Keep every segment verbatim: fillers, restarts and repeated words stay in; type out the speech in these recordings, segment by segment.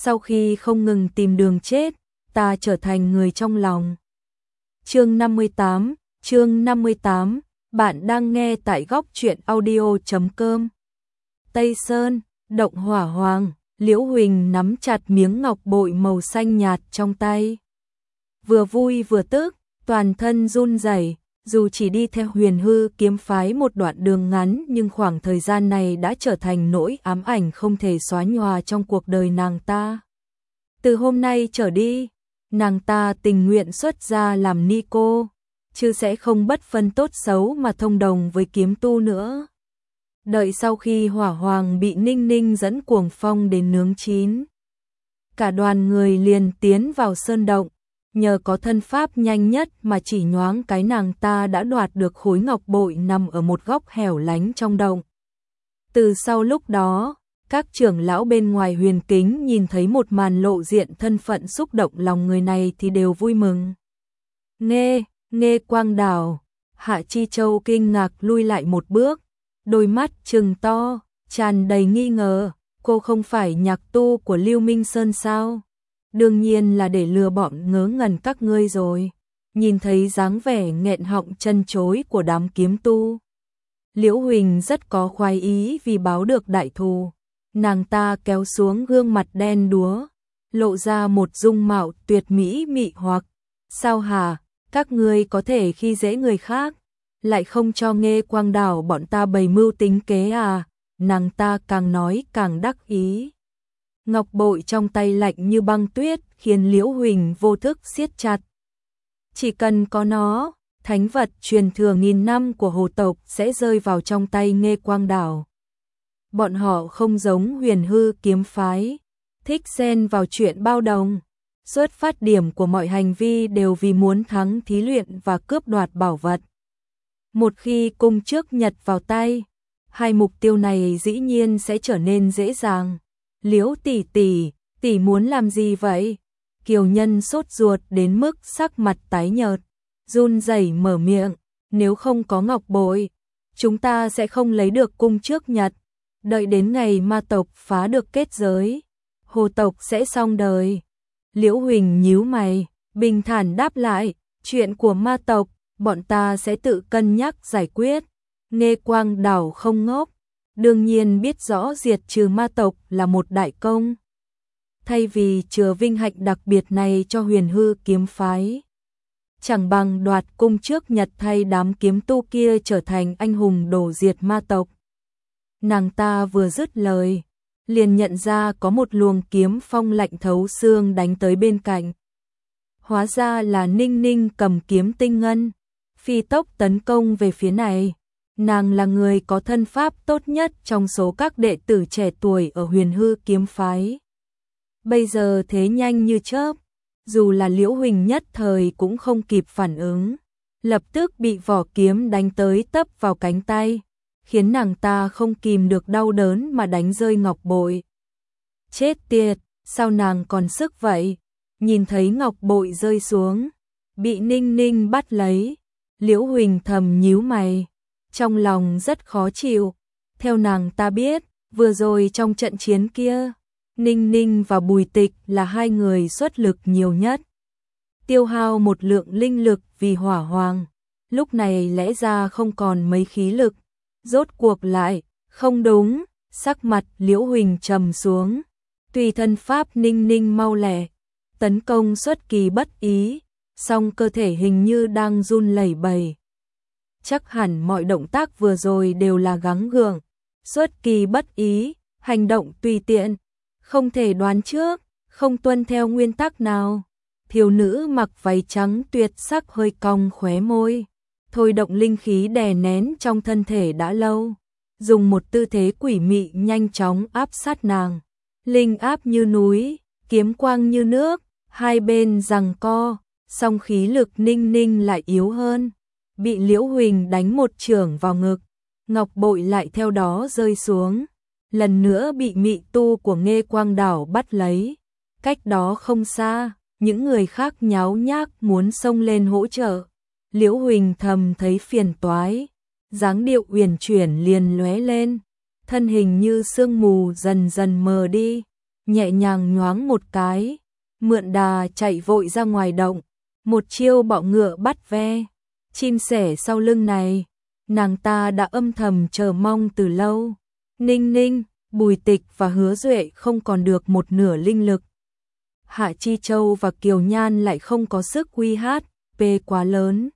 sau khi không ngừng tìm đường chết, ta trở thành người trong lòng. Chương năm mươi tám, chương năm mươi tám, bạn đang nghe tại góc truyện audio chấm com. Tây Sơn, động hỏa hoàng, Liễu Huỳnh nắm chặt miếng ngọc bội màu xanh nhạt trong tay. Vừa vui vừa tức, toàn thân run rẩy, dù chỉ đi theo Huyền Hư kiếm phái một đoạn đường ngắn nhưng khoảng thời gian này đã trở thành nỗi ám ảnh không thể xóa nhòa trong cuộc đời nàng ta. Từ hôm nay trở đi, nàng ta tình nguyện xuất gia làm ni cô, chứ sẽ không bất phân tốt xấu mà thông đồng với kiếm tu nữa. Đợi sau khi hỏa hoàng bị Ninh Ninh dẫn cuồng phong đến nướng chín, cả đoàn người liền tiến vào sơn động, nhờ có thân pháp nhanh nhất mà chỉ nhoáng cái nàng ta đã đoạt được khối ngọc bội nằm ở một góc hẻo lánh trong động. Từ sau lúc đó, các trưởng lão bên ngoài huyền kính nhìn thấy một màn lộ diện thân phận xúc động lòng người này thì đều vui mừng. Nghe, nghe Quang Đảo, Hạ Chi Châu kinh ngạc lui lại một bước, đôi mắt trừng to, tràn đầy nghi ngờ, cô không phải nhạc tu của Lưu Minh Sơn sao? Đương nhiên là để lừa bọn ngớ ngẩn các ngươi rồi. Nhìn thấy dáng vẻ nghẹn họng chân chối của đám kiếm tu, Liễu Huỳnh rất có khoái ý vì báo được đại thù. Nàng ta kéo xuống gương mặt đen đúa, lộ ra một dung mạo tuyệt mỹ mị hoặc. Sao hả, các ngươi có thể khi dễ người khác, lại không cho Nghe Quang Đảo bọn ta bày mưu tính kế à? Nàng ta càng nói càng đắc ý. Ngọc bội trong tay lạnh như băng tuyết khiến Liễu Huỳnh vô thức siết chặt. Chỉ cần có nó, thánh vật truyền thừa nghìn năm của hồ tộc sẽ rơi vào trong tay Nghe Quang Đảo. Bọn họ không giống Huyền Hư kiếm phái, thích xen vào chuyện bao đồng. Xuất phát điểm của mọi hành vi đều vì muốn thắng thí luyện và cướp đoạt bảo vật. Một khi cung trước nhật vào tay, hai mục tiêu này dĩ nhiên sẽ trở nên dễ dàng. Liễu tỷ tỷ, tỷ muốn làm gì vậy? Kiều Nhân sốt ruột đến mức sắc mặt tái nhợt, run rẩy mở miệng, nếu không có ngọc bội, chúng ta sẽ không lấy được cung trước nhật. Đợi đến ngày ma tộc phá được kết giới, hồ tộc sẽ xong đời. Liễu Huỳnh nhíu mày, bình thản đáp lại, chuyện của ma tộc, bọn ta sẽ tự cân nhắc giải quyết. Nghe Quang Đảo không ngốc, đương nhiên biết rõ diệt trừ ma tộc là một đại công. Thay vì chừa vinh hạnh đặc biệt này cho Huyền Hư kiếm phái, chẳng bằng đoạt cung trước nhật thay đám kiếm tu kia trở thành anh hùng đổ diệt ma tộc. Nàng ta vừa dứt lời, liền nhận ra có một luồng kiếm phong lạnh thấu xương đánh tới bên cạnh. Hóa ra là Ninh Ninh cầm kiếm tinh ngân, phi tốc tấn công về phía này. Nàng là người có thân pháp tốt nhất trong số các đệ tử trẻ tuổi ở Huyền Hư kiếm phái. Bây giờ thế nhanh như chớp, dù là Liễu Huỳnh nhất thời cũng không kịp phản ứng, lập tức bị vỏ kiếm đánh tới tấp vào cánh tay, khiến nàng ta không kìm được đau đớn mà đánh rơi ngọc bội. Chết tiệt, sao nàng còn sức vậy? Nhìn thấy ngọc bội rơi xuống, bị Ninh Ninh bắt lấy, Liễu Huỳnh thầm nhíu mày, trong lòng rất khó chịu. Theo nàng ta biết, vừa rồi trong trận chiến kia, Ninh Ninh và Bùi Tịch là hai người xuất lực nhiều nhất, tiêu hao một lượng linh lực vì hỏa hoàng, lúc này lẽ ra không còn mấy khí lực. Rốt cuộc lại, không đúng, sắc mặt Liễu Huỳnh trầm xuống, tùy thân pháp Ninh Ninh mau lẹ, tấn công xuất kỳ bất ý, song cơ thể hình như đang run lẩy bẩy. Chắc hẳn mọi động tác vừa rồi đều là gắng gượng, xuất kỳ bất ý, hành động tùy tiện, không thể đoán trước, không tuân theo nguyên tắc nào. Thiếu nữ mặc váy trắng tuyệt sắc hơi cong khóe môi, thôi động linh khí đè nén trong thân thể đã lâu, dùng một tư thế quỷ mị nhanh chóng áp sát nàng. Linh áp như núi, kiếm quang như nước, hai bên giằng co, song khí lực Ninh Ninh lại yếu hơn, bị Liễu Huỳnh đánh một chưởng vào ngực, ngọc bội lại theo đó rơi xuống, lần nữa bị mị tu của Nghe Quang Đảo bắt lấy. Cách đó không xa, những người khác nháo nhác muốn xông lên hỗ trợ. Liễu Huỳnh thầm thấy phiền toái, dáng điệu uyển chuyển liền lóe lên, thân hình như sương mù dần dần mờ đi, nhẹ nhàng nhoáng một cái, mượn đà chạy vội ra ngoài động, một chiêu bọ ngựa bắt ve, chim sẻ sau lưng này, nàng ta đã âm thầm chờ mong từ lâu. Ninh Ninh, Bùi Tịch và Hứa Duệ không còn được một nửa linh lực. Hạ Chi Châu và Kiều Nhan lại không có sức uy hát, pê quá lớn.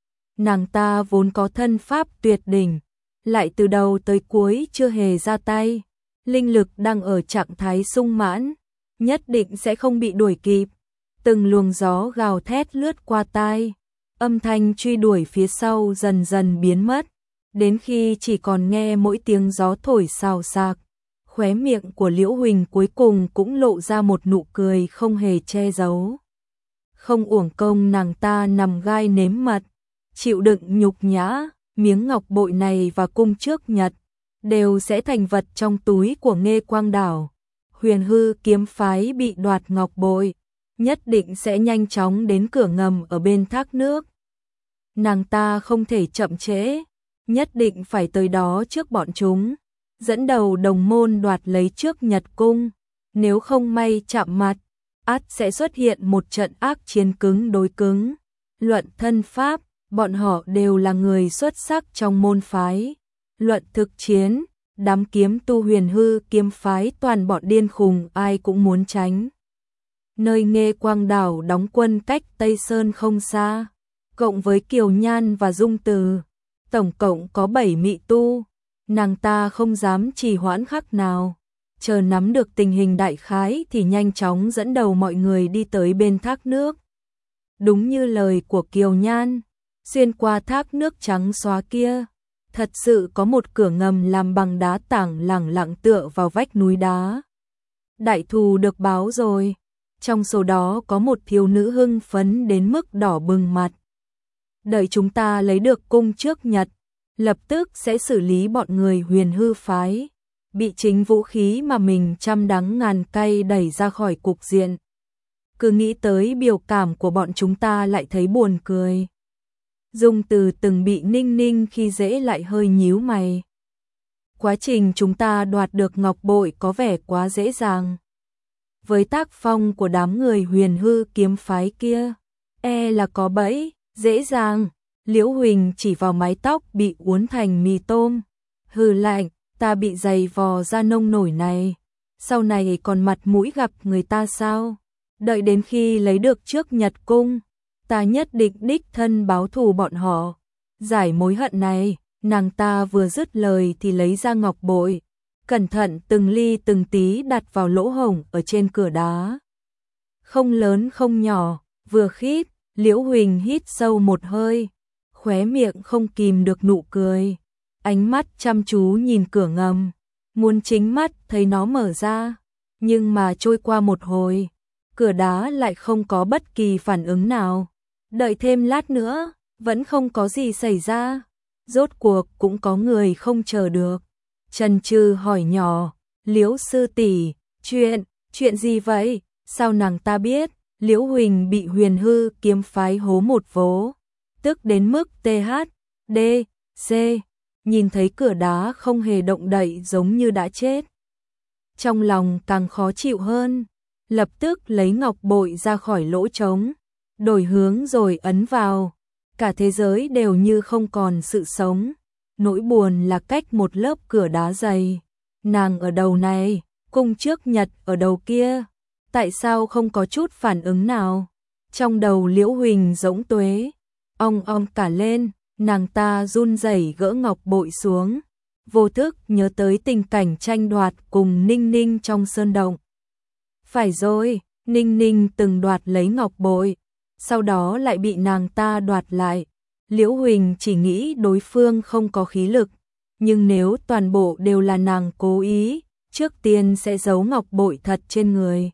Nàng ta vốn có thân pháp tuyệt đỉnh, lại từ đầu tới cuối chưa hề ra tay, linh lực đang ở trạng thái sung mãn, nhất định sẽ không bị đuổi kịp. Từng luồng gió gào thét lướt qua tai, âm thanh truy đuổi phía sau dần dần biến mất, đến khi chỉ còn nghe mỗi tiếng gió thổi xào xạc. Khóe miệng của Liễu Huỳnh cuối cùng cũng lộ ra một nụ cười không hề che giấu. Không uổng công nàng ta nằm gai nếm mật, chịu đựng nhục nhã, miếng ngọc bội này và cung trước nhật đều sẽ thành vật trong túi của Nghê Quang Đảo. Huyền Hư kiếm phái bị đoạt ngọc bội, nhất định sẽ nhanh chóng đến cửa ngầm ở bên thác nước. Nàng ta không thể chậm trễ, nhất định phải tới đó trước bọn chúng, dẫn đầu đồng môn đoạt lấy trước Nhật cung, nếu không may chạm mặt, ắt sẽ xuất hiện một trận ác chiến cứng đối cứng. Luận thân pháp, bọn họ đều là người xuất sắc trong môn phái. Luận thực chiến, đám kiếm tu Huyền Hư kiếm phái toàn bọn điên khùng ai cũng muốn tránh. Nơi Nghê Quang Đảo đóng quân cách Tây Sơn không xa, cộng với Kiều Nhan và Dung Từ, tổng cộng có bảy mị tu, nàng ta không dám trì hoãn khắc nào, chờ nắm được tình hình đại khái thì nhanh chóng dẫn đầu mọi người đi tới bên thác nước. Đúng như lời của Kiều Nhan, xuyên qua thác nước trắng xóa kia, thật sự có một cửa ngầm làm bằng đá tảng lẳng lặng tựa vào vách núi đá. Đại thù được báo rồi, trong số đó có một thiếu nữ hưng phấn đến mức đỏ bừng mặt. Đợi chúng ta lấy được cung trước Nhật, lập tức sẽ xử lý bọn người Huyền Hư phái, bị chính vũ khí mà mình trăm đắng ngàn cay đẩy ra khỏi cục diện. Cứ nghĩ tới biểu cảm của bọn chúng ta lại thấy buồn cười. Dung Từ từng bị Ninh Ninh khi dễ lại hơi nhíu mày. Quá trình chúng ta đoạt được ngọc bội có vẻ quá dễ dàng. Với tác phong của đám người Huyền Hư kiếm phái kia, e là có bẫy, dễ dàng. Liễu Huỳnh chỉ vào mái tóc bị uốn thành mì tôm, hừ lạnh, ta bị giày vò ra nông nổi này, sau này còn mặt mũi gặp người ta sao? Đợi đến khi lấy được trước Nhật cung, ta nhất định đích thân báo thù bọn họ, giải mối hận này. Nàng ta vừa dứt lời thì lấy ra ngọc bội, cẩn thận từng ly từng tí đặt vào lỗ hổng ở trên cửa đá. Không lớn không nhỏ, vừa khít, Liễu Huỳnh hít sâu một hơi, khóe miệng không kìm được nụ cười, ánh mắt chăm chú nhìn cửa ngầm, muốn chính mắt thấy nó mở ra, nhưng mà trôi qua một hồi, cửa đá lại không có bất kỳ phản ứng nào. Đợi thêm lát nữa, vẫn không có gì xảy ra. Rốt cuộc cũng có người không chờ được, chần chừ hỏi nhỏ, Liễu sư tỷ, chuyện, chuyện gì vậy? Sao nàng ta biết? Liễu Huỳnh bị Huyền Hư kiếm phái hố một vố, tức đến mức tê hát đê xê, nhìn thấy cửa đá không hề động đậy giống như đã chết. Trong lòng càng khó chịu hơn, lập tức lấy ngọc bội ra khỏi lỗ trống, đổi hướng rồi ấn vào. Cả thế giới đều như không còn sự sống, nỗi buồn là cách một lớp cửa đá dày. Nàng ở đầu này, cung trước Nhật ở đầu kia, tại sao không có chút phản ứng nào? Trong đầu Liễu Huỳnh rỗng tuế, ong ong cả lên, nàng ta run rẩy gỡ ngọc bội xuống, vô thức nhớ tới tình cảnh tranh đoạt cùng Ninh Ninh trong sơn động. Phải rồi, Ninh Ninh từng đoạt lấy ngọc bội, sau đó lại bị nàng ta đoạt lại. Liễu Huỳnh chỉ nghĩ đối phương không có khí lực, nhưng nếu toàn bộ đều là nàng cố ý, trước tiên sẽ giấu ngọc bội thật trên người,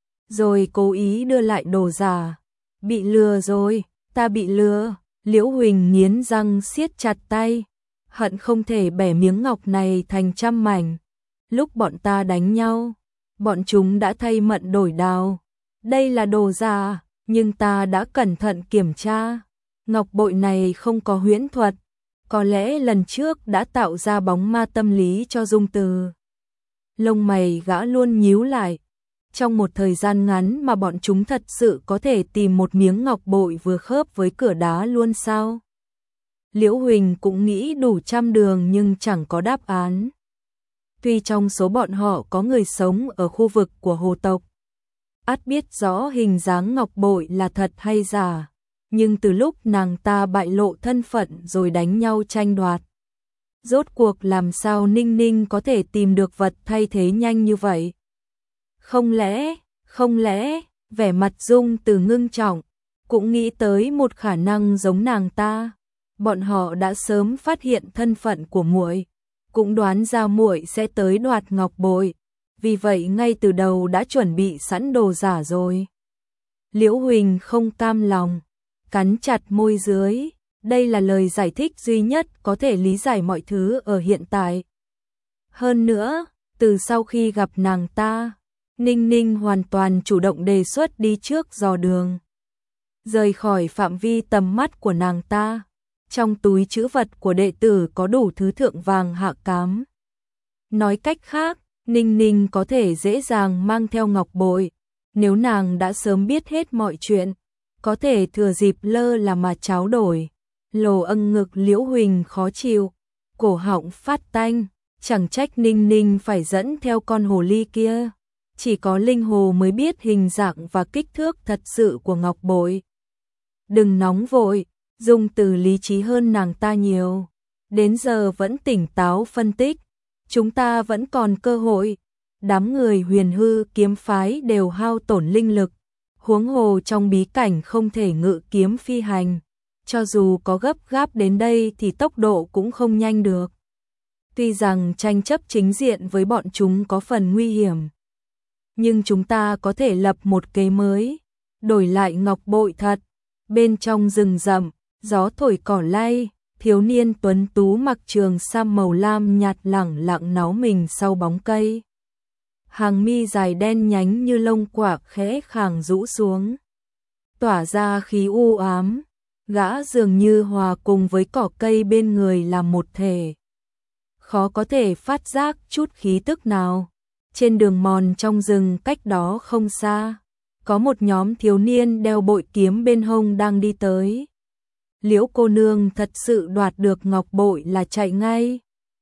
rồi cố ý đưa lại đồ giả. Bị lừa rồi, ta bị lừa. Liễu Huỳnh nghiến răng siết chặt tay, hận không thể bẻ miếng ngọc này thành trăm mảnh. Lúc bọn ta đánh nhau, bọn chúng đã thay mận đổi đao. Đây là đồ giả, nhưng ta đã cẩn thận kiểm tra. Ngọc bội này không có huyễn thuật, có lẽ lần trước đã tạo ra bóng ma tâm lý cho Dung Từ. Lông mày gã luôn nhíu lại, Trong một thời gian ngắn mà bọn chúng thật sự có thể tìm một miếng ngọc bội vừa khớp với cửa đá luôn sao? Liễu Huỳnh cũng nghĩ đủ trăm đường nhưng chẳng có đáp án. Tuy trong số bọn họ có người sống ở khu vực của hồ tộc, ắt biết rõ hình dáng ngọc bội là thật hay giả, nhưng từ lúc nàng ta bại lộ thân phận rồi đánh nhau tranh đoạt, rốt cuộc làm sao Ninh Ninh có thể tìm được vật thay thế nhanh như vậy? Không lẽ, không lẽ, vẻ mặt Dung Từ ngưng trọng, cũng nghĩ tới một khả năng giống nàng ta. Bọn họ đã sớm phát hiện thân phận của muội, cũng đoán ra muội sẽ tới đoạt ngọc bội, vì vậy ngay từ đầu đã chuẩn bị sẵn đồ giả rồi. Liễu Huỳnh không cam lòng, cắn chặt môi dưới, đây là lời giải thích duy nhất có thể lý giải mọi thứ ở hiện tại. Hơn nữa, từ sau khi gặp nàng ta, Ninh Ninh hoàn toàn chủ động đề xuất đi trước dò đường, rời khỏi phạm vi tầm mắt của nàng ta. Trong túi trữ vật của đệ tử có đủ thứ thượng vàng hạ cám. Nói cách khác, Ninh Ninh có thể dễ dàng mang theo ngọc bội, nếu nàng đã sớm biết hết mọi chuyện, có thể thừa dịp lơ là mà tráo đổi. Lồ âng ngực Liễu Huỳnh khó chịu, cổ họng phát tanh, chẳng trách Ninh Ninh phải dẫn theo con hồ ly kia. Chỉ có linh hồ mới biết hình dạng và kích thước thật sự của ngọc bội. Đừng nóng vội, Dung Từ lý trí hơn nàng ta nhiều, đến giờ vẫn tỉnh táo phân tích, chúng ta vẫn còn cơ hội. Đám người Huyền Hư kiếm phái đều hao tổn linh lực, huống hồ trong bí cảnh không thể ngự kiếm phi hành, cho dù có gấp gáp đến đây thì tốc độ cũng không nhanh được. Tuy rằng tranh chấp chính diện với bọn chúng có phần nguy hiểm, nhưng chúng ta có thể lập một kế mới, đổi lại ngọc bội thật. Bên trong rừng rậm, gió thổi cỏ lay, thiếu niên tuấn tú mặc trường sam màu lam nhạt lẳng lặng náu mình sau bóng cây. Hàng mi dài đen nhánh như lông quạ khẽ khàng rũ xuống, tỏa ra khí u ám, gã dường như hòa cùng với cỏ cây bên người làm một thể. Khó có thể phát giác chút khí tức nào. Trên đường mòn trong rừng cách đó không xa, có một nhóm thiếu niên đeo bội kiếm bên hông đang đi tới. Liễu cô nương thật sự đoạt được ngọc bội là chạy ngay.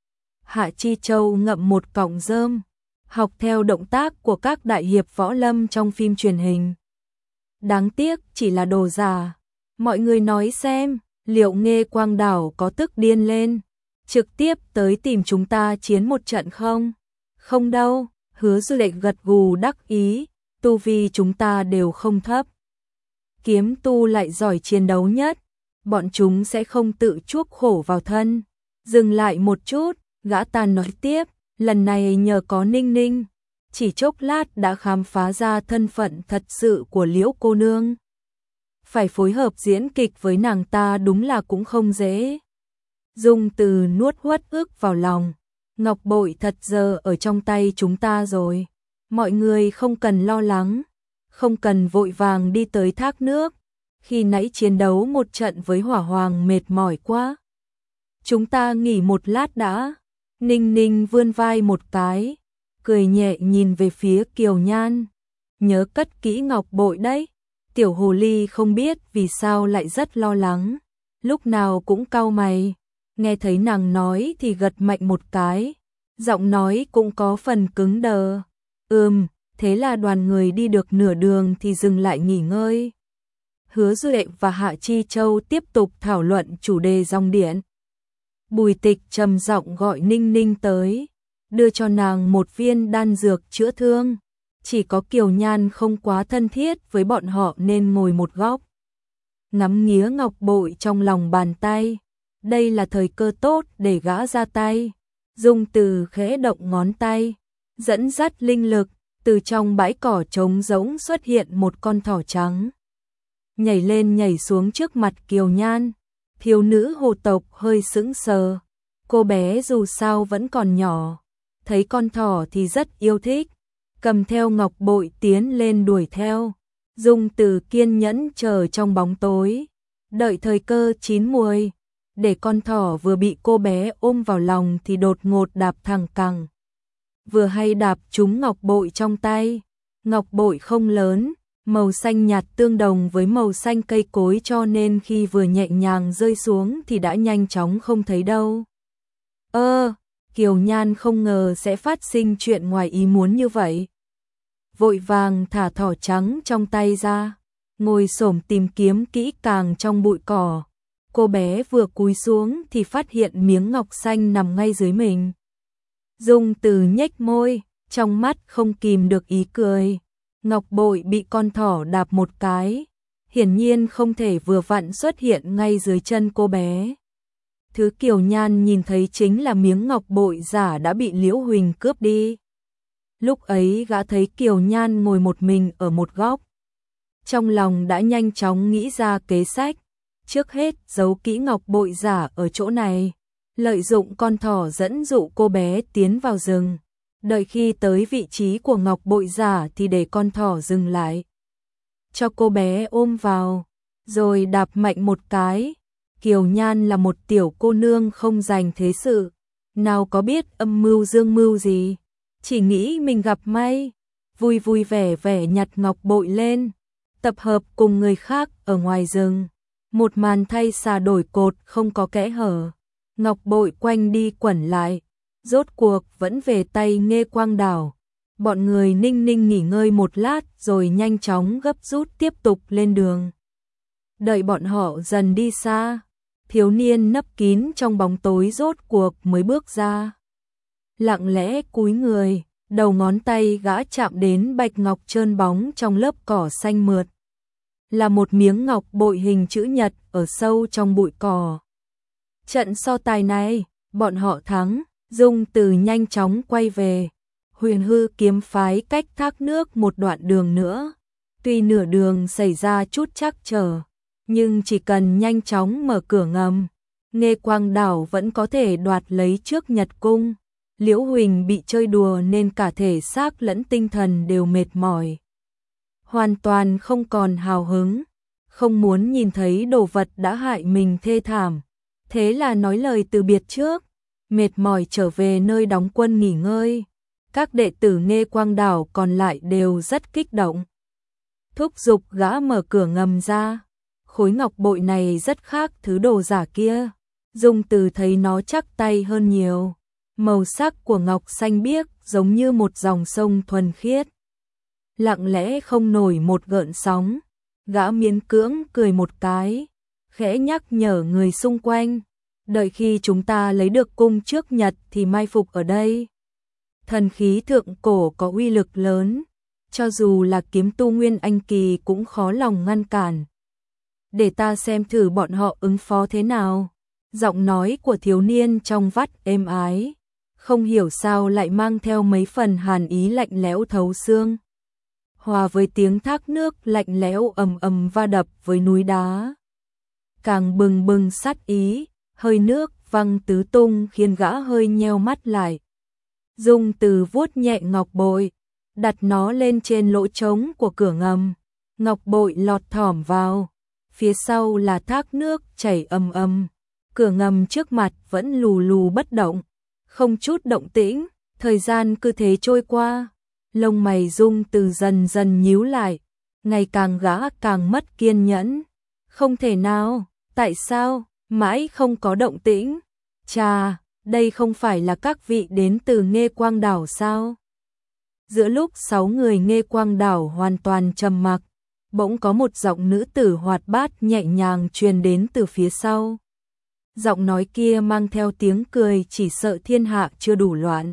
Hạ Chi Châu ngậm một cọng rơm, học theo động tác của các đại hiệp võ lâm trong phim truyền hình. Đáng tiếc chỉ là đồ giả. Mọi người nói xem, liệu Nghê Quang Đảo có tức điên lên, trực tiếp tới tìm chúng ta chiến một trận không? Không đâu, Hứa Dư Lệnh gật gù đắc ý, tu vi chúng ta đều không thấp. Kiếm tu lại giỏi chiến đấu nhất, bọn chúng sẽ không tự chuốc khổ vào thân. Dừng lại một chút, gã ta nói tiếp, lần này nhờ có Ninh Ninh, chỉ chốc lát đã khám phá ra thân phận thật sự của Liễu cô nương. Phải phối hợp diễn kịch với nàng ta đúng là cũng không dễ. Dung Từ nuốt uất ức vào lòng, ngọc bội thật giờ ở trong tay chúng ta rồi. Mọi người không cần lo lắng, không cần vội vàng đi tới thác nước. Khi nãy chiến đấu một trận với Hỏa Hoàng mệt mỏi quá. Chúng ta nghỉ một lát đã. Ninh Ninh vươn vai một cái, cười nhẹ nhìn về phía Kiều Nhan. Nhớ cất kỹ ngọc bội đấy. Tiểu hồ ly không biết vì sao lại rất lo lắng, lúc nào cũng cau mày. Nghe thấy nàng nói thì gật mạnh một cái, giọng nói cũng có phần cứng đờ. Ừm, thế là đoàn người đi được nửa đường thì dừng lại nghỉ ngơi. Hứa Du Lệnh và Hạ Chi Châu tiếp tục thảo luận chủ đề dòng điện. Bùi Tịch trầm giọng gọi Ninh Ninh tới, đưa cho nàng một viên đan dược chữa thương. Chỉ có Kiều Nhan không quá thân thiết với bọn họ nên ngồi một góc, ngắm nghía ngọc bội trong lòng bàn tay. Đây là thời cơ tốt để gã ra tay. Dung Từ khẽ động ngón tay, dẫn dắt linh lực, từ trong bãi cỏ trống rỗng xuất hiện một con thỏ trắng. Nhảy lên nhảy xuống trước mặt Kiều Nhan. Thiếu nữ hồ tộc hơi sững sờ. Cô bé dù sao vẫn còn nhỏ, thấy con thỏ thì rất yêu thích, cầm theo ngọc bội tiến lên đuổi theo. Dung Từ kiên nhẫn chờ trong bóng tối, đợi thời cơ chín muồi, để con thỏ vừa bị cô bé ôm vào lòng thì đột ngột đạp thẳng cẳng. Vừa hay đạp trúng ngọc bội trong tay, Ngọc bội không lớn, màu xanh nhạt tương đồng với màu xanh cây cối cho nên khi vừa nhẹ nhàng rơi xuống thì đã nhanh chóng không thấy đâu. Ơ, Kiều Nhan không ngờ sẽ phát sinh chuyện ngoài ý muốn như vậy. Vội vàng thả thỏ trắng trong tay ra, ngồi xổm tìm kiếm kỹ càng trong bụi cỏ. Cô bé vừa cúi xuống thì phát hiện miếng ngọc xanh nằm ngay dưới mình. Dung Từ nhếch môi, trong mắt không kìm được ý cười. Ngọc bội bị con thỏ đạp một cái, hiển nhiên không thể vừa vặn xuất hiện ngay dưới chân cô bé. Thứ Kiều Nhan nhìn thấy chính là miếng ngọc bội giả đã bị Liễu Huỳnh cướp đi. Lúc ấy gã thấy Kiều Nhan ngồi một mình ở một góc. Trong lòng đã nhanh chóng nghĩ ra kế sách. Trước hết giấu kỹ ngọc bội giả ở chỗ này, lợi dụng con thỏ dẫn dụ cô bé tiến vào rừng. Đợi khi tới vị trí của ngọc bội giả thì để con thỏ dừng lại. Cho cô bé ôm vào, rồi đạp mạnh một cái. Kiều Nhan là một tiểu cô nương không dành thế sự, nào có biết âm mưu dương mưu gì, chỉ nghĩ mình gặp may, vui vui vẻ vẻ nhặt ngọc bội lên, tập hợp cùng người khác ở ngoài rừng. Một màn thay xà đổi cột không có kẽ hở, ngọc bội quanh đi quẩn lại, rốt cuộc vẫn về tay Nghê Quang Đảo. Bọn người ninh ninh nghỉ ngơi một lát rồi nhanh chóng gấp rút tiếp tục lên đường. Đợi bọn họ dần đi xa, thiếu niên nấp kín trong bóng tối rốt cuộc mới bước ra. Lặng lẽ cúi người, đầu ngón tay gã chạm đến bạch ngọc trơn bóng trong lớp cỏ xanh mượt. Là một miếng ngọc bội hình chữ nhật ở sâu trong bụi cỏ. Trận so tài này, bọn họ thắng, Dung Từ nhanh chóng quay về. Huyền Hư kiếm phái cách thác nước một đoạn đường nữa. Tuy nửa đường xảy ra chút trắc trở, nhưng chỉ cần nhanh chóng mở cửa ngầm, Nghê Quang Đảo vẫn có thể đoạt lấy trước Nhật Cung. Liễu Huỳnh bị chơi đùa nên cả thể xác lẫn tinh thần đều mệt mỏi. Hoàn toàn không còn hào hứng, không muốn nhìn thấy đồ vật đã hại mình thê thảm. Thế là nói lời từ biệt trước, mệt mỏi trở về nơi đóng quân nghỉ ngơi. Các đệ tử Nghê Quang Đảo còn lại đều rất kích động. Thúc giục gã mở cửa ngầm ra. Khối ngọc bội này rất khác thứ đồ giả kia. Dung Từ thấy nó chắc tay hơn nhiều. Màu sắc của ngọc xanh biếc giống như một dòng sông thuần khiết. Lặng lẽ không nổi một gợn sóng. Gã miễn cưỡng cười một cái, khẽ nhắc nhở người xung quanh. Đợi khi chúng ta lấy được cung trước Nhật thì mai phục ở đây. Thần khí thượng cổ có uy lực lớn, cho dù là kiếm tu nguyên anh kỳ cũng khó lòng ngăn cản. Để ta xem thử bọn họ ứng phó thế nào. Giọng nói của thiếu niên trong vắt êm ái, không hiểu sao lại mang theo mấy phần hàn ý lạnh lẽo thấu xương. Hòa với tiếng thác nước lạnh lẽo ầm ầm va đập với núi đá. Càng bừng bừng sát ý, hơi nước văng tứ tung khiến gã hơi nheo mắt lại. Dung Từ vuốt nhẹ ngọc bội, đặt nó lên trên lỗ trống của cửa ngầm. Ngọc bội lọt thỏm vào, phía sau là thác nước chảy ầm ầm. Cửa ngầm trước mặt vẫn lù lù bất động, không chút động tĩnh. Thời gian cứ thế trôi qua, lông mày Dung Từ dần dần nhíu lại, ngày càng gã càng mất kiên nhẫn. Không thể nào, tại sao mãi không có động tĩnh? Chà, đây không phải là các vị đến từ Nghê Quang Đảo sao? Giữa lúc sáu người Nghê Quang Đảo hoàn toàn trầm mặc, bỗng có một giọng nữ tử hoạt bát nhẹ nhàng truyền đến từ phía sau. Giọng nói kia mang theo tiếng cười chỉ sợ thiên hạ chưa đủ loạn.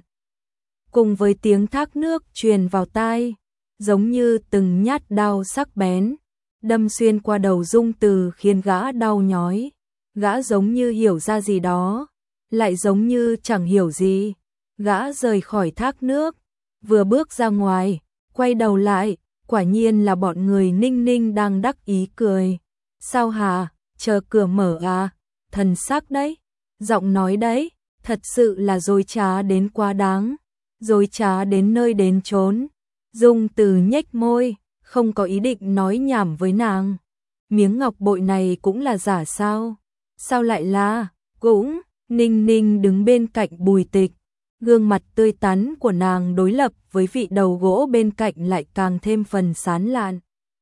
Cùng với tiếng thác nước truyền vào tai, giống như từng nhát đao sắc bén, đâm xuyên qua đầu Dung Từ khiến gã đau nhói. Gã giống như hiểu ra gì đó, lại giống như chẳng hiểu gì. Gã rời khỏi thác nước, vừa bước ra ngoài, quay đầu lại, quả nhiên là bọn người Ninh Ninh đang đắc ý cười. Sao hả, chờ cửa mở à, thần sắc đấy, giọng nói đấy, thật sự là dối trá đến quá đáng, dối trá đến nơi đến chốn. Dung Từ nhếch môi, không có ý định nói nhảm với nàng. Miếng ngọc bội này cũng là giả sao? Sao lại là? Cũng, Ninh Ninh đứng bên cạnh Bùi Tịch, Gương mặt tươi tắn của nàng đối lập với vị đầu gỗ bên cạnh lại càng thêm phần sán lạn.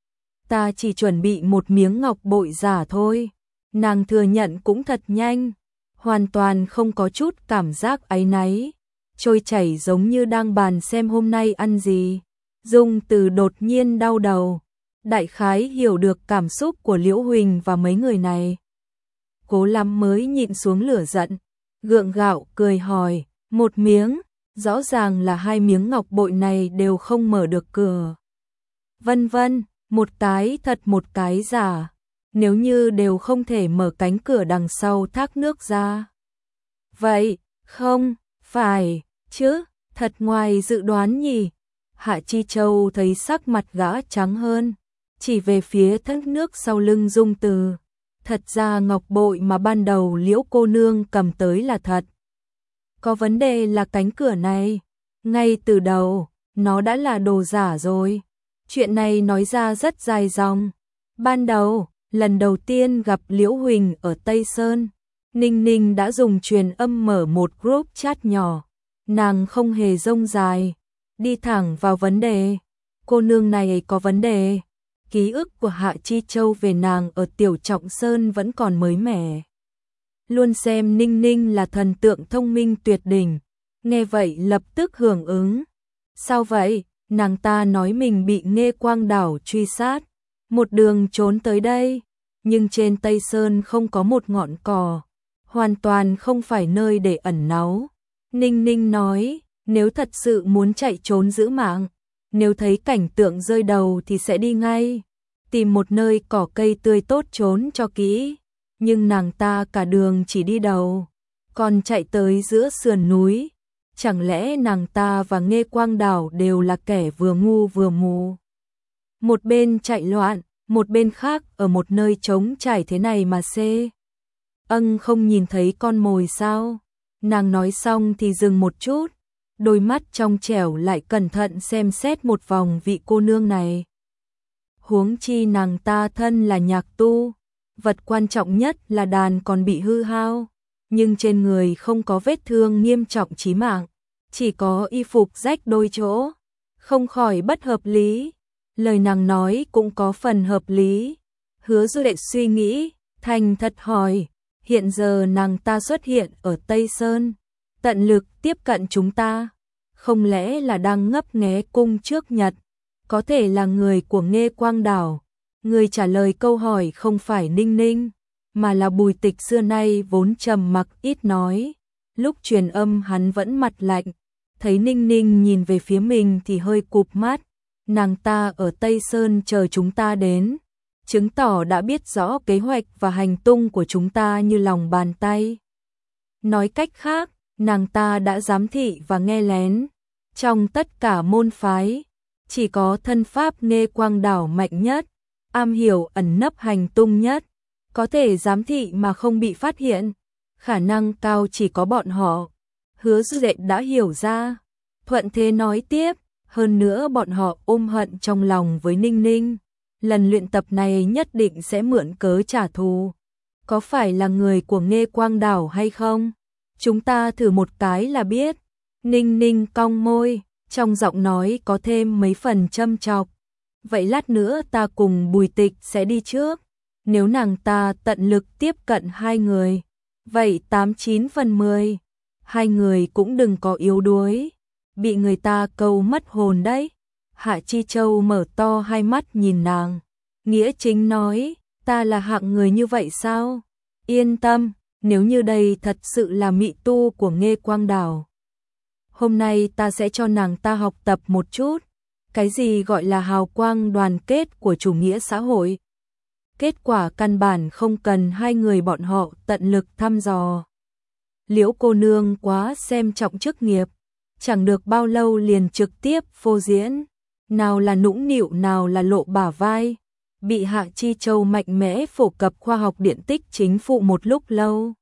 Ta chỉ chuẩn bị một miếng ngọc bội giả thôi. Nàng thừa nhận cũng thật nhanh, hoàn toàn không có chút cảm giác áy náy, trôi chảy giống như đang bàn xem hôm nay ăn gì. Dung Từ đột nhiên đau đầu, đại khái hiểu được cảm xúc của Liễu Huỳnh và mấy người này. Cố lắm mới nhịn xuống lửa giận, gượng gạo cười hỏi, một miếng, rõ ràng là hai miếng ngọc bội này đều không mở được cửa. Vân vân, một cái thật một cái giả, nếu như đều không thể mở cánh cửa đằng sau thác nước ra. Vậy, không, phải, chứ, thật ngoài dự đoán nhỉ. Hạ Chi Châu thấy sắc mặt gã trắng hơn, chỉ về phía thác nước sau lưng Dung Từ. Thật ra ngọc bội mà ban đầu Liễu cô nương cầm tới là thật. Có vấn đề là cánh cửa này, ngay từ đầu, nó đã là đồ giả rồi. Chuyện này nói ra rất dài dòng. Ban đầu, lần đầu tiên gặp Liễu Huỳnh ở Tây Sơn, Ninh Ninh đã dùng truyền âm mở một group chat nhỏ. Nàng không hề rông dài, đi thẳng vào vấn đề. Cô nương này có vấn đề. Ký ức của Hạ Chi Châu về nàng ở Tiểu Trọng Sơn vẫn còn mới mẻ. Luôn xem Ninh Ninh là thần tượng thông minh tuyệt đỉnh. Nghe vậy lập tức hưởng ứng. Sao vậy? Nàng ta nói mình bị Nghê Quang Đảo truy sát, một đường trốn tới đây, nhưng trên Tây Sơn không có một ngọn cỏ, hoàn toàn không phải nơi để ẩn náu. Ninh Ninh nói, nếu thật sự muốn chạy trốn giữ mạng, nếu thấy cảnh tượng rơi đầu thì sẽ đi ngay, tìm một nơi cỏ cây tươi tốt trốn cho kỹ. Nhưng nàng ta cả đường chỉ đi đầu, còn chạy tới giữa sườn núi. Chẳng lẽ nàng ta và Nghê Quang Đảo đều là kẻ vừa ngu vừa mù? Một bên chạy loạn, một bên khác ở một nơi trống trải thế này mà xê. Ân không nhìn thấy con mồi sao? Nàng nói xong thì dừng một chút, đôi mắt trong trẻo lại cẩn thận xem xét một vòng vị cô nương này. Huống chi nàng ta thân là nhạc tu, vật quan trọng nhất là đàn còn bị hư hao, nhưng trên người không có vết thương nghiêm trọng chí mạng, chỉ có y phục rách đôi chỗ, không khỏi bất hợp lý. Lời nàng nói cũng có phần hợp lý. Hứa Du Đệ suy nghĩ, thành thật hỏi, hiện giờ nàng ta xuất hiện ở Tây Sơn, tận lực tiếp cận chúng ta, không lẽ là đang ngấp nghé cung trước Nhật, có thể là người của Nghê Quang Đảo. Người trả lời câu hỏi không phải Ninh Ninh, mà là Bùi Tịch xưa nay vốn trầm mặc ít nói. Lúc truyền âm hắn vẫn mặt lạnh, thấy Ninh Ninh nhìn về phía mình thì hơi cụp mắt. Nàng ta ở Tây Sơn chờ chúng ta đến, chứng tỏ đã biết rõ kế hoạch và hành tung của chúng ta như lòng bàn tay. Nói cách khác, nàng ta đã giám thị và nghe lén. Trong tất cả môn phái, chỉ có thân pháp Nghê Quang Đảo mạnh nhất, am hiểu ẩn nấp hành tung nhất, có thể giám thị mà không bị phát hiện. Khả năng cao chỉ có bọn họ. Hứa Du Đệ đã hiểu ra, thuận thế nói tiếp, hơn nữa bọn họ ôm hận trong lòng với Ninh Ninh. Lần luyện tập này nhất định sẽ mượn cớ trả thù. Có phải là người của Nghê Quang Đảo hay không? Chúng ta thử một cái là biết. Ninh Ninh cong môi, trong giọng nói có thêm mấy phần châm chọc. Vậy lát nữa ta cùng Bùi Tịch sẽ đi trước. Nếu nàng ta tận lực tiếp cận hai người, vậy tám chín phần mười. Hai người cũng đừng có yếu đuối, bị người ta câu mất hồn đấy. Hạ Chi Châu mở to hai mắt nhìn nàng, nghĩa chính nói, ta là hạng người như vậy sao? Yên tâm, nếu như đây thật sự là mị tu của Nghê Quang Đảo, hôm nay ta sẽ cho nàng ta học tập một chút, cái gì gọi là hào quang đoàn kết của chủ nghĩa xã hội. Kết quả căn bản không cần hai người bọn họ tận lực thăm dò. Liễu cô nương quá xem trọng chức nghiệp, chẳng được bao lâu liền trực tiếp phô diễn, nào là nũng nịu nào là lộ bả vai, bị Hạ Chi Châu mạnh mẽ phổ cập khoa học điện tích chính phụ một lúc lâu.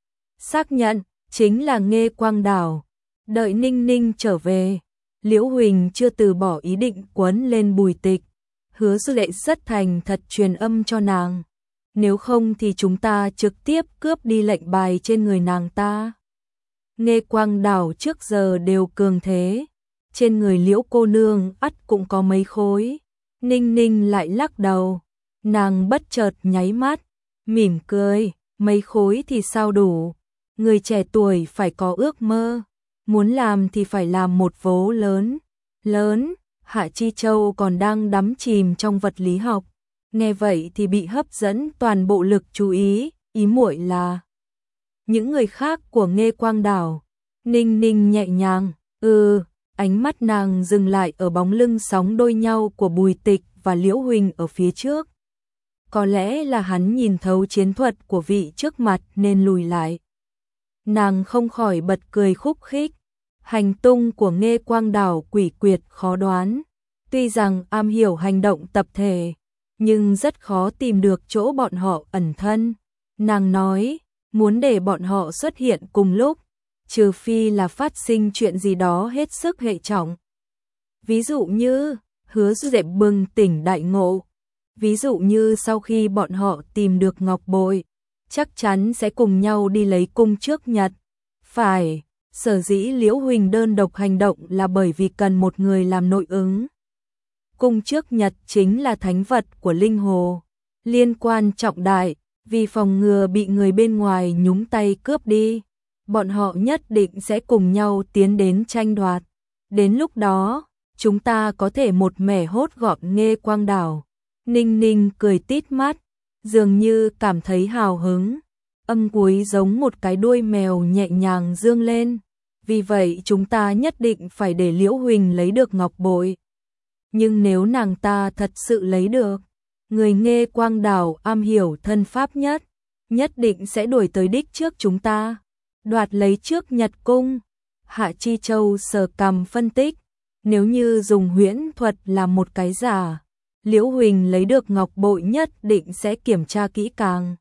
Xác nhận, chính là Nghê Quang Đảo. Đợi Ninh Ninh trở về, Liễu Huỳnh chưa từ bỏ ý định quấn lên Bùi Tịch. Hứa Du Lệ rất thành thật truyền âm cho nàng, nếu không thì chúng ta trực tiếp cướp đi lệnh bài trên người nàng ta. Nghê Quang Đảo trước giờ đều cường thế, trên người Liễu cô nương ắt cũng có mấy khối. Ninh Ninh lại lắc đầu, nàng bất chợt nháy mắt, mỉm cười, mấy khối thì sao đủ, người trẻ tuổi phải có ước mơ, muốn làm thì phải làm một vố lớn, lớn. Hạ Chi Châu còn đang đắm chìm trong vật lý học, nghe vậy thì bị hấp dẫn toàn bộ lực chú ý, ý muội là những người khác của Nghê Quang Đảo. Ninh Ninh nhẹ nhàng, ừ, ánh mắt nàng dừng lại ở bóng lưng sóng đôi nhau của Bùi Tịch và Liễu Huỳnh ở phía trước. Có lẽ là hắn nhìn thấu chiến thuật của vị trước mặt nên lùi lại. Nàng không khỏi bật cười khúc khích. Hành tung của Nghê Quang Đảo quỷ quyệt khó đoán, tuy rằng am hiểu hành động tập thể, nhưng rất khó tìm được chỗ bọn họ ẩn thân. Nàng nói, muốn để bọn họ xuất hiện cùng lúc, trừ phi là phát sinh chuyện gì đó hết sức hệ trọng. Ví dụ như, Hứa Duệ bừng tỉnh đại ngộ, ví dụ như sau khi bọn họ tìm được ngọc bội, chắc chắn sẽ cùng nhau đi lấy cung trước nhật. Phải. Sở dĩ Liễu Huỳnh đơn độc hành động là bởi vì cần một người làm nội ứng. Cung trước nhật chính là thánh vật của linh hồ, liên quan trọng đại, vì phòng ngừa bị người bên ngoài nhúng tay cướp đi, bọn họ nhất định sẽ cùng nhau tiến đến tranh đoạt. Đến lúc đó, chúng ta có thể một mẻ hốt gọn Nghê Quang Đảo. Ninh Ninh cười tít mắt, dường như cảm thấy hào hứng. Âm cuối giống một cái đuôi mèo nhẹ nhàng dương lên. Vì vậy chúng ta nhất định phải để Liễu Huỳnh lấy được ngọc bội. Nhưng nếu nàng ta thật sự lấy được, người Nghê Quang Đảo am hiểu thân pháp nhất, nhất định sẽ đuổi tới đích trước chúng ta, đoạt lấy trước Nhật cung. Hạ Chi Châu sờ cằm phân tích, nếu như dùng huyễn thuật làm một cái giả, Liễu Huỳnh lấy được ngọc bội nhất định sẽ kiểm tra kỹ càng.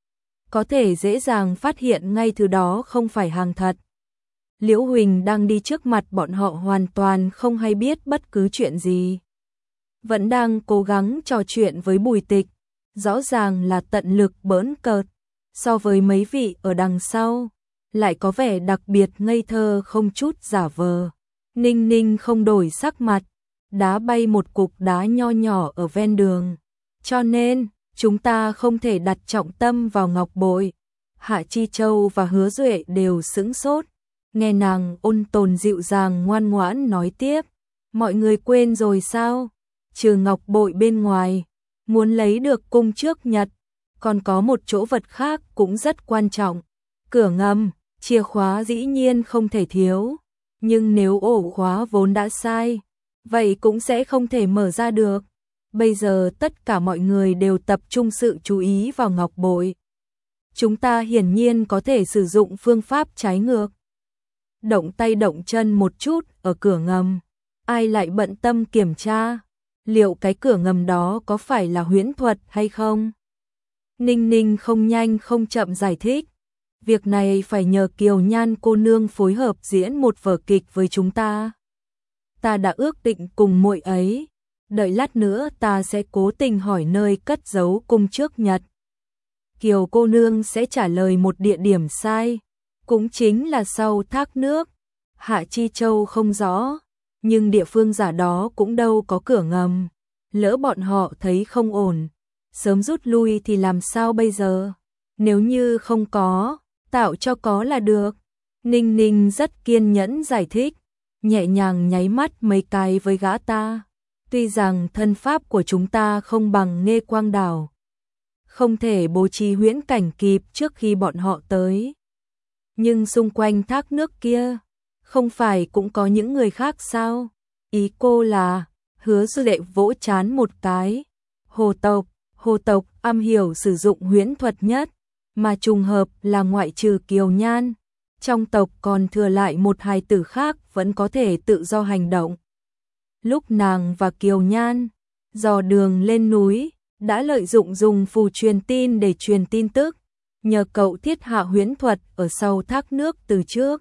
Có thể dễ dàng phát hiện ngay từ đó không phải hàng thật. Liễu Huỳnh đang đi trước mặt bọn họ hoàn toàn không hay biết bất cứ chuyện gì. Vẫn đang cố gắng trò chuyện với Bùi Tịch, rõ ràng là tận lực bỡn cợt, so với mấy vị ở đằng sau, lại có vẻ đặc biệt ngây thơ không chút giả vờ. Ninh Ninh không đổi sắc mặt, đá bay một cục đá nho nhỏ ở ven đường. Cho nên, chúng ta không thể đặt trọng tâm vào ngọc bội. Hạ Chi Châu và Hứa Duệ đều sững sốt, nghe nàng ôn tồn dịu dàng ngoan ngoãn nói tiếp. Mọi người quên rồi sao? Trừ ngọc bội bên ngoài, muốn lấy được cung trước nhật, còn có một chỗ vật khác cũng rất quan trọng. Cửa ngầm, chìa khóa dĩ nhiên không thể thiếu, nhưng nếu ổ khóa vốn đã sai, vậy cũng sẽ không thể mở ra được. Bây giờ tất cả mọi người đều tập trung sự chú ý vào ngọc bội. Chúng ta hiển nhiên có thể sử dụng phương pháp trái ngược. Động tay động chân một chút ở cửa ngầm. Ai lại bận tâm kiểm tra liệu cái cửa ngầm đó có phải là huyễn thuật hay không? Ninh Ninh không nhanh không chậm giải thích. Việc này phải nhờ Kiều Nhan cô nương phối hợp diễn một vở kịch với chúng ta. Ta đã ước định cùng muội ấy. Đợi lát nữa ta sẽ cố tình hỏi nơi cất giấu cung trước nhật. Kiều cô nương sẽ trả lời một địa điểm sai, cũng chính là sau thác nước. Hạ Chi Châu không rõ, nhưng địa phương giả đó cũng đâu có cửa ngầm. Lỡ bọn họ thấy không ổn, sớm rút lui thì làm sao bây giờ? Nếu như không có, tạo cho có là được. Ninh Ninh rất kiên nhẫn giải thích, nhẹ nhàng nháy mắt mấy cái với gã ta. Tuy rằng thân pháp của chúng ta không bằng Nghê Quang Đảo, không thể bố trí huyễn cảnh kịp trước khi bọn họ tới, nhưng xung quanh thác nước kia, không phải cũng có những người khác sao? Ý cô là, Hứa Sư Đệ vỗ chán một cái. Hồ tộc, hồ tộc am hiểu sử dụng huyễn thuật nhất, mà trùng hợp là ngoại trừ Kiều Nhan, trong tộc còn thừa lại một hài tử khác vẫn có thể tự do hành động. Lúc nàng và Kiều Nhan dò đường lên núi, đã lợi dụng dùng phù truyền tin để truyền tin tức, nhờ cậu thiết hạ huyễn thuật ở sau thác nước từ trước,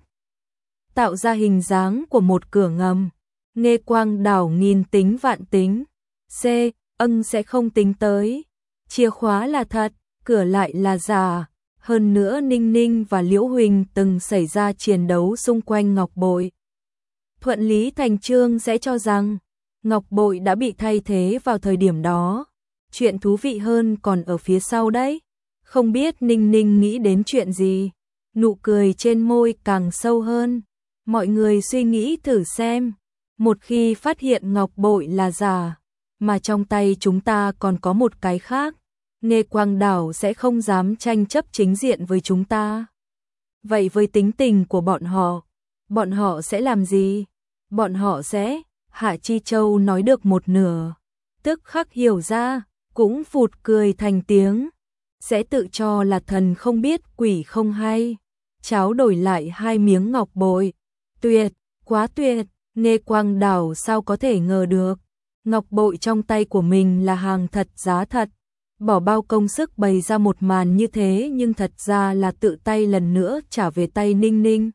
tạo ra hình dáng của một cửa ngầm. Nghê Quang Đảo nghìn tính vạn tính, C, ân sẽ không tính tới. Chìa khóa là thật, cửa lại là giả. Hơn nữa Ninh Ninh và Liễu Huỳnh từng xảy ra chiến đấu xung quanh ngọc bội. Thuận lý thành trương sẽ cho rằng ngọc bội đã bị thay thế vào thời điểm đó. Chuyện thú vị hơn còn ở phía sau đấy. Không biết Ninh Ninh nghĩ đến chuyện gì. Nụ cười trên môi càng sâu hơn. Mọi người suy nghĩ thử xem. Một khi phát hiện ngọc bội là giả, mà trong tay chúng ta còn có một cái khác, Nghê Quang Đảo sẽ không dám tranh chấp chính diện với chúng ta. Vậy với tính tình của bọn họ, bọn họ sẽ làm gì? Bọn họ sẽ, Hạ Chi Châu nói được một nửa, tức khắc hiểu ra, cũng phụt cười thành tiếng, sẽ tự cho là thần không biết quỷ không hay. Cháu đổi lại hai miếng ngọc bội. Tuyệt, quá tuyệt, Nghê Quang Đảo sao có thể ngờ được. Ngọc bội trong tay của mình là hàng thật giá thật. Bỏ bao công sức bày ra một màn như thế nhưng thật ra là tự tay lần nữa trả về tay Ninh Ninh.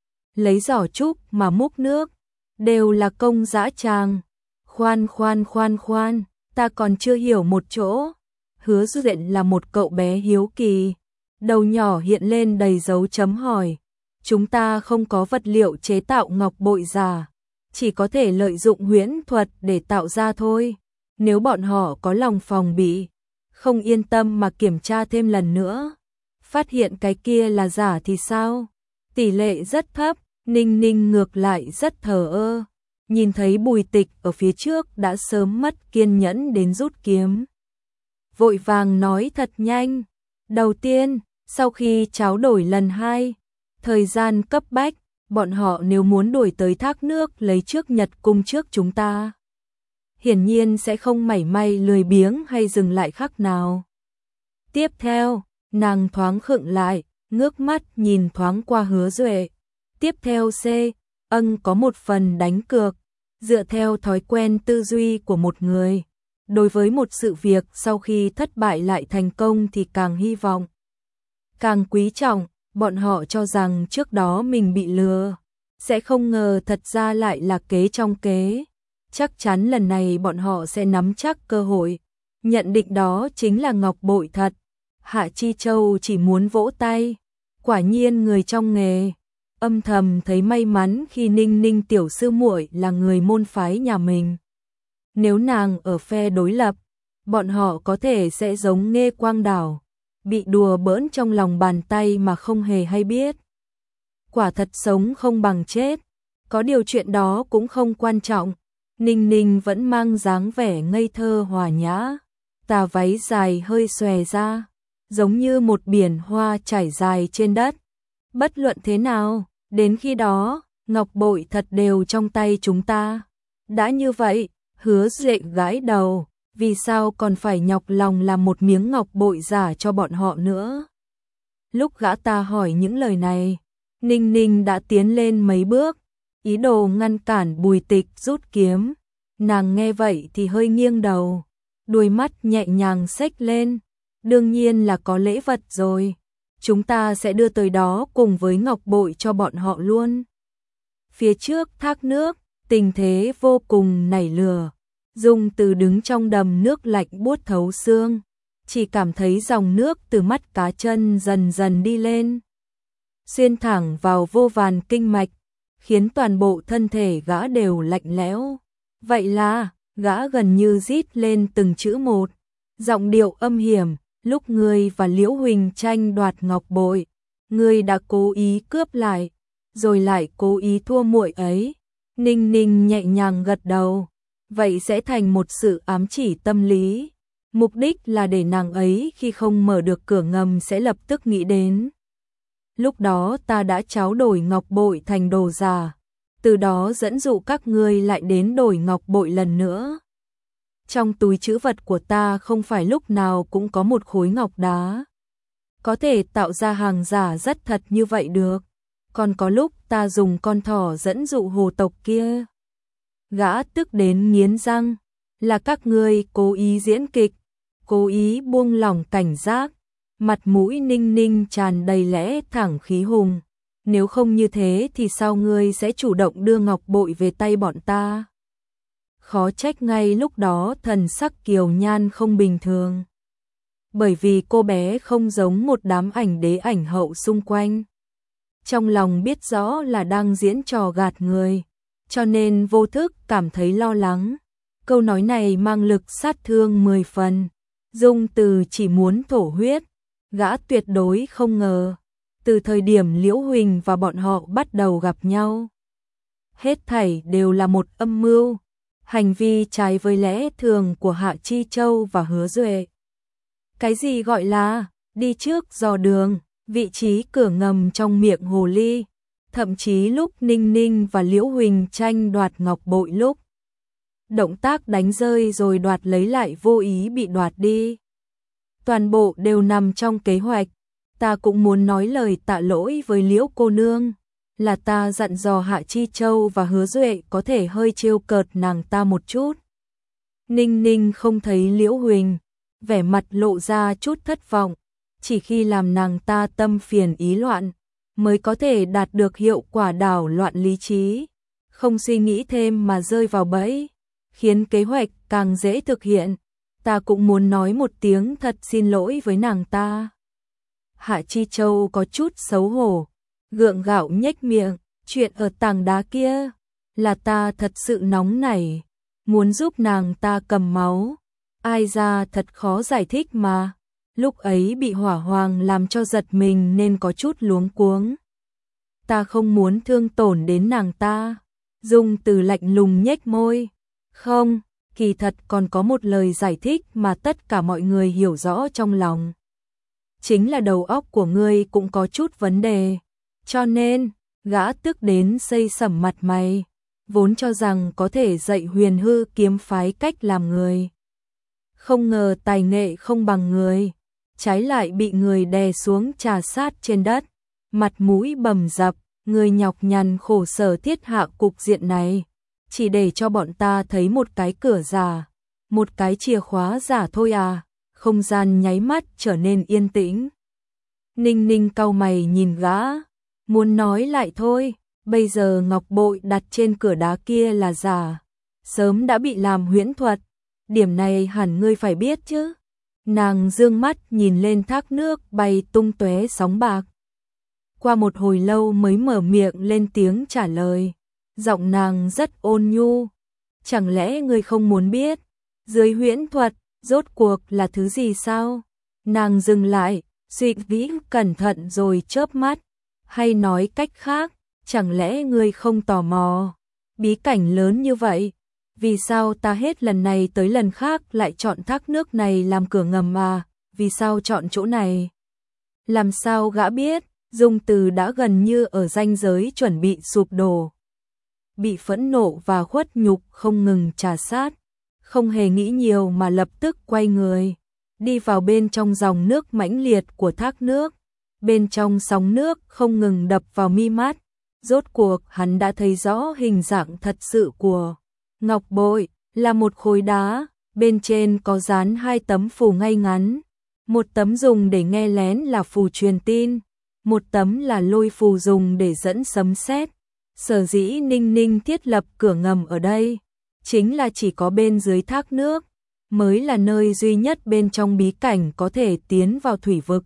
Lấy giỏ trúc mà múc nước, đều là công dã tràng. Khoan khoan khoan khoan, ta còn chưa hiểu một chỗ. Hứa Duyện là một cậu bé hiếu kỳ, đầu nhỏ hiện lên đầy dấu chấm hỏi. Chúng ta không có vật liệu chế tạo ngọc bội giả, chỉ có thể lợi dụng huyễn thuật để tạo ra thôi. Nếu bọn họ có lòng phòng bị, không yên tâm mà kiểm tra thêm lần nữa, phát hiện cái kia là giả thì sao? Tỷ lệ rất thấp. Ninh Ninh ngược lại rất thờ ơ, nhìn thấy Bùi Tịch ở phía trước đã sớm mất kiên nhẫn đến rút kiếm. Vội vàng nói thật nhanh. Đầu tiên, sau khi cháu đổi lần hai, thời gian cấp bách, bọn họ nếu muốn đuổi tới thác nước lấy trước Nhật cung trước chúng ta, hiển nhiên sẽ không mảy may lười biếng hay dừng lại khắc nào. Tiếp theo, nàng thoáng khựng lại, ngước mắt nhìn thoáng qua Hứa Duệ. Tiếp theo C, ân có một phần đánh cược, dựa theo thói quen tư duy của một người. Đối với một sự việc sau khi thất bại lại thành công thì càng hy vọng, càng quý trọng. Bọn họ cho rằng trước đó mình bị lừa, sẽ không ngờ thật ra lại là kế trong kế. Chắc chắn lần này bọn họ sẽ nắm chắc cơ hội. Nhận định đó chính là ngọc bội thật. Hạ Chi Châu chỉ muốn vỗ tay. Quả nhiên người trong nghề. Âm thầm thấy may mắn khi Ninh Ninh tiểu sư muội là người môn phái nhà mình. Nếu nàng ở phe đối lập, bọn họ có thể sẽ giống Nghê Quang Đảo, bị đùa bỡn trong lòng bàn tay mà không hề hay biết. Quả thật sống không bằng chết, có điều chuyện đó cũng không quan trọng. Ninh Ninh vẫn mang dáng vẻ ngây thơ hòa nhã, tà váy dài hơi xòe ra, giống như một biển hoa trải dài trên đất. Bất luận thế nào, đến khi đó, ngọc bội thật đều trong tay chúng ta. Đã như vậy, Hứa Duệ gãi đầu, vì sao còn phải nhọc lòng làm một miếng ngọc bội giả cho bọn họ nữa. Lúc gã ta hỏi những lời này, Ninh Ninh đã tiến lên mấy bước, ý đồ ngăn cản Bùi Tịch rút kiếm. Nàng nghe vậy thì hơi nghiêng đầu, đôi mắt nhẹ nhàng xếch lên. Đương nhiên là có lễ vật rồi. Chúng ta sẽ đưa tới đó cùng với ngọc bội cho bọn họ luôn. Phía trước thác nước, tình thế vô cùng nảy lửa. Dung Từ đứng trong đầm nước lạnh buốt thấu xương, chỉ cảm thấy dòng nước từ mắt cá chân dần dần đi lên, xuyên thẳng vào vô vàn kinh mạch, khiến toàn bộ thân thể gã đều lạnh lẽo. Vậy là, gã gần như rít lên từng chữ một, giọng điệu âm hiểm. Lúc ngươi và Liễu Huỳnh tranh đoạt ngọc bội, ngươi đã cố ý cướp lại, rồi lại cố ý thua muội ấy. Ninh Ninh nhẹ nhàng gật đầu. Vậy sẽ thành một sự ám chỉ tâm lý. Mục đích là để nàng ấy khi không mở được cửa ngầm sẽ lập tức nghĩ đến. Lúc đó ta đã tráo đổi ngọc bội thành đồ giả, từ đó dẫn dụ các ngươi lại đến đổi ngọc bội lần nữa. Trong túi trữ vật của ta không phải lúc nào cũng có một khối ngọc đá. Có thể tạo ra hàng giả rất thật như vậy được. Còn có lúc ta dùng con thỏ dẫn dụ hồ tộc kia. Gã tức đến nghiến răng. Là các ngươi cố ý diễn kịch, cố ý buông lỏng cảnh giác. Mặt mũi Ninh Ninh tràn đầy lẽ thẳng khí hùng. Nếu không như thế thì sao ngươi sẽ chủ động đưa ngọc bội về tay bọn ta? Khó trách ngay lúc đó thần sắc Kiều Nhan không bình thường. bởi vì cô bé không giống một đám ảnh đế ảnh hậu xung quanh. Trong lòng biết rõ là đang diễn trò gạt người, cho nên vô thức cảm thấy lo lắng. Câu nói này mang lực sát thương mười phần. Dung Từ chỉ muốn thổ huyết, gã tuyệt đối không ngờ. Từ thời điểm Liễu Huỳnh và bọn họ bắt đầu gặp nhau, hết thảy đều là một âm mưu, hành vi trái với lẽ thường của Hạ Chi Châu và Hứa Duệ. Cái gì gọi là đi trước dò đường, vị trí cửa ngầm trong miệng hồ ly, thậm chí lúc Ninh Ninh và Liễu Huỳnh tranh đoạt ngọc bội lúc, động tác đánh rơi rồi đoạt lấy lại vô ý bị đoạt đi. Toàn bộ đều nằm trong kế hoạch. Ta cũng muốn nói lời tạ lỗi với Liễu cô nương, là ta dặn dò Hạ Chi Châu và Hứa Duệ có thể hơi trêu cợt nàng ta một chút. Ninh Ninh không thấy Liễu Huỳnh, vẻ mặt lộ ra chút thất vọng, chỉ khi làm nàng ta tâm phiền ý loạn, mới có thể đạt được hiệu quả đảo loạn lý trí, không suy nghĩ thêm mà rơi vào bẫy, khiến kế hoạch càng dễ thực hiện. Ta cũng muốn nói một tiếng thật xin lỗi với nàng ta. Hạ Chi Châu có chút xấu hổ, gượng gạo nhếch miệng, chuyện ở tảng đá kia, là ta thật sự nóng nảy, muốn giúp nàng ta cầm máu, ai ra thật khó giải thích mà, lúc ấy bị hỏa hoàng làm cho giật mình nên có chút luống cuống. Ta không muốn thương tổn đến nàng ta. Dung Từ lạnh lùng nhếch môi, không, kỳ thật còn có một lời giải thích mà tất cả mọi người hiểu rõ trong lòng. Chính là đầu óc của ngươi cũng có chút vấn đề, cho nên, gã tức đến xây sẩm mặt mày, vốn cho rằng có thể dạy Huyền Hư kiếm phái cách làm người. Không ngờ tài nghệ không bằng người, trái lại bị người đè xuống trà sát trên đất, mặt mũi bầm dập, người nhọc nhằn khổ sở thiết hạ cục diện này, chỉ để cho bọn ta thấy một cái cửa giả, một cái chìa khóa giả thôi à. Không gian nháy mắt trở nên yên tĩnh. Ninh Ninh cau mày nhìn gã, muốn nói lại thôi, bây giờ ngọc bội đặt trên cửa đá kia là giả, sớm đã bị làm huyễn thuật, điểm này hẳn ngươi phải biết chứ. Nàng dương mắt nhìn lên thác nước bay tung tóe sóng bạc. Qua một hồi lâu mới mở miệng lên tiếng trả lời, giọng nàng rất ôn nhu. Chẳng lẽ ngươi không muốn biết, dưới huyễn thuật, rốt cuộc là thứ gì sao? Nàng dừng lại, suy nghĩ cẩn thận rồi chớp mắt, hay nói cách khác, chẳng lẽ ngươi không tò mò? Bí cảnh lớn như vậy, vì sao ta hết lần này tới lần khác lại chọn thác nước này làm cửa ngầm à? Vì sao chọn chỗ này? Làm sao gã biết? Dung Từ đã gần như ở ranh giới chuẩn bị sụp đổ. Bị phẫn nộ và khuất nhục không ngừng trà sát, không hề nghĩ nhiều mà lập tức quay người, đi vào bên trong dòng nước mãnh liệt của thác nước. Bên trong sóng nước không ngừng đập vào mi mắt, rốt cuộc hắn đã thấy rõ hình dạng thật sự của ngọc bội, là một khối đá, bên trên có dán hai tấm phù ngay ngắn, một tấm dùng để nghe lén là phù truyền tin, một tấm là lôi phù dùng để dẫn sấm sét. Sở dĩ Ninh Ninh thiết lập cửa ngầm ở đây, chính là chỉ có bên dưới thác nước, mới là nơi duy nhất bên trong bí cảnh có thể tiến vào thủy vực.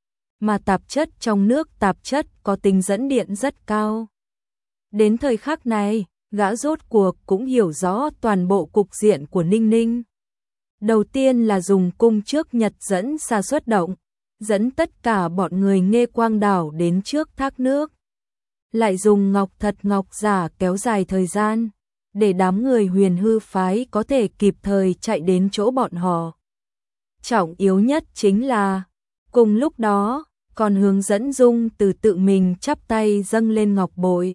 Mà tạp chất trong nước tạp chất có tính dẫn điện rất cao. Đến thời khắc này, gã rốt cuộc cũng hiểu rõ toàn bộ cục diện của Ninh Ninh. Đầu tiên là dùng cung trước nhật dẫn xa xuất động, dẫn tất cả bọn người Nghê Quang Đảo đến trước thác nước. Lại dùng ngọc thật ngọc giả kéo dài thời gian, để đám người Huyền Hư phái có thể kịp thời chạy đến chỗ bọn họ. Trọng yếu nhất chính là, cùng lúc đó, còn hướng dẫn Dung Từ tự mình chắp tay dâng lên ngọc bội,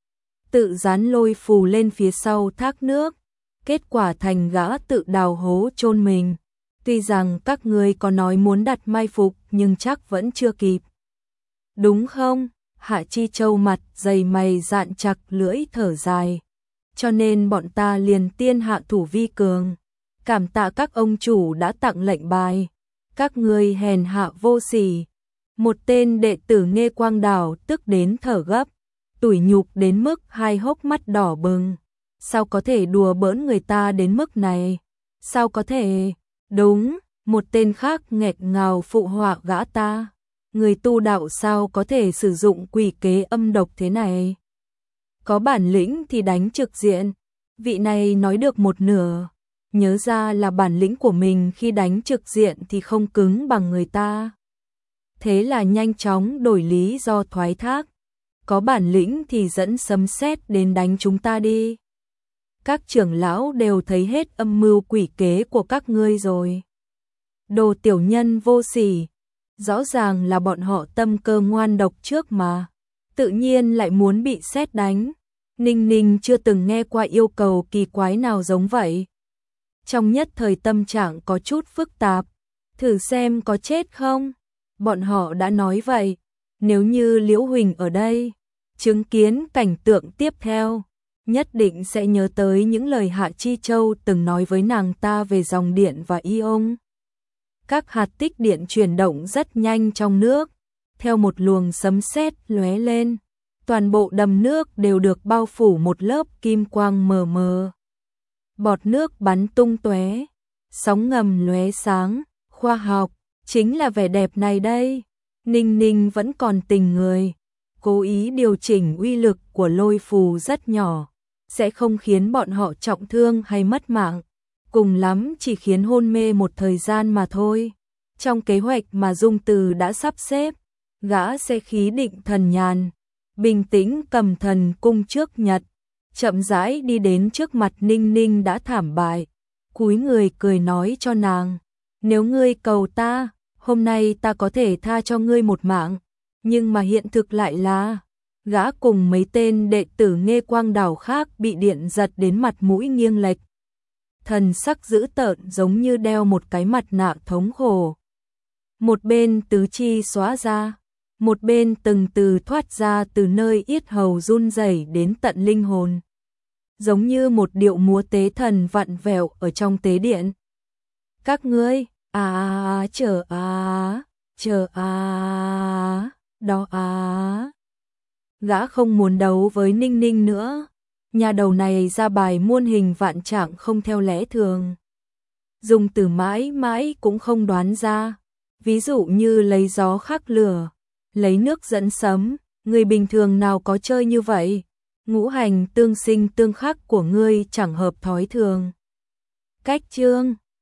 tự dán lôi phù lên phía sau thác nước, kết quả thành gã tự đào hố chôn mình. Tuy rằng các ngươi có nói muốn đặt mai phục nhưng chắc vẫn chưa kịp. Đúng không? Hạ Chi Châu mặt dày mày dạn chặt lưỡi thở dài. Cho nên bọn ta liền tiên hạ thủ vi cường. Cảm tạ các ông chủ đã tặng lệnh bài. Các ngươi hèn hạ vô sỉ. Một tên đệ tử Nghê Quang Đảo tức đến thở gấp, tủi nhục đến mức hai hốc mắt đỏ bừng. Sao có thể đùa bỡn người ta đến mức này? Sao có thể? Đúng, Một tên khác nghẹt ngào phụ họa gã ta. Người tu đạo sao có thể sử dụng quỷ kế âm độc thế này? Có bản lĩnh thì đánh trực diện. Vị này nói được một nửa, nhớ ra là bản lĩnh của mình khi đánh trực diện thì không cứng bằng người ta. Thế là nhanh chóng đổi lý do thoái thác. Có bản lĩnh thì dẫn sấm sét đến đánh chúng ta đi. Các trưởng lão đều thấy hết âm mưu quỷ kế của các ngươi rồi. Đồ tiểu nhân vô sỉ, rõ ràng là bọn họ tâm cơ ngoan độc trước mà, tự nhiên lại muốn bị sét đánh. Ninh Ninh chưa từng nghe qua yêu cầu kỳ quái nào giống vậy. Trong nhất thời tâm trạng có chút phức tạp, thử xem có chết không. Bọn họ đã nói vậy, nếu như Liễu Huỳnh ở đây, chứng kiến cảnh tượng tiếp theo, nhất định sẽ nhớ tới những lời Hạ Chi Châu từng nói với nàng ta về dòng điện và ion. Các hạt tích điện chuyển động rất nhanh trong nước, theo một luồng sấm sét lóe lên, toàn bộ đầm nước đều được bao phủ một lớp kim quang mờ mờ. Bọt nước bắn tung tóe, sóng ngầm lóe sáng, khoa học, chính là vẻ đẹp này đây. Ninh Ninh vẫn còn tình người, cố ý điều chỉnh uy lực của lôi phù rất nhỏ, sẽ không khiến bọn họ trọng thương hay mất mạng, cùng lắm chỉ khiến hôn mê một thời gian mà thôi. Trong kế hoạch mà Dung Từ đã sắp xếp, gã sẽ khí định thần nhàn, bình tĩnh cầm thần cung trước nhật, chậm rãi đi đến trước mặt Ninh Ninh đã thảm bại, cúi người cười nói cho nàng, nếu ngươi cầu ta, hôm nay ta có thể tha cho ngươi một mạng, nhưng mà hiện thực lại là, gã cùng mấy tên đệ tử Nghê Quang Đảo khác bị điện giật đến mặt mũi nghiêng lệch. Thần sắc dữ tợn giống như đeo một cái mặt nạ thống khổ. Một bên tứ chi xóa ra, một bên từng từ thoát ra từ nơi yết hầu run rẩy đến tận linh hồn. Giống như một điệu múa tế thần vặn vẹo ở trong tế điện. Các ngươi, à, chờ à, chờ à, đó à. Gã không muốn đấu với Ninh Ninh nữa. Nhà đầu này ra bài muôn hình vạn trạng không theo lẽ thường. Dùng từ mãi mãi cũng không đoán ra. Ví dụ như lấy gió khắc lửa, lấy nước dẫn sấm, người bình thường nào có chơi như vậy? Ngũ hành tương sinh tương khắc của ngươi chẳng hợp thói thường. Cách chương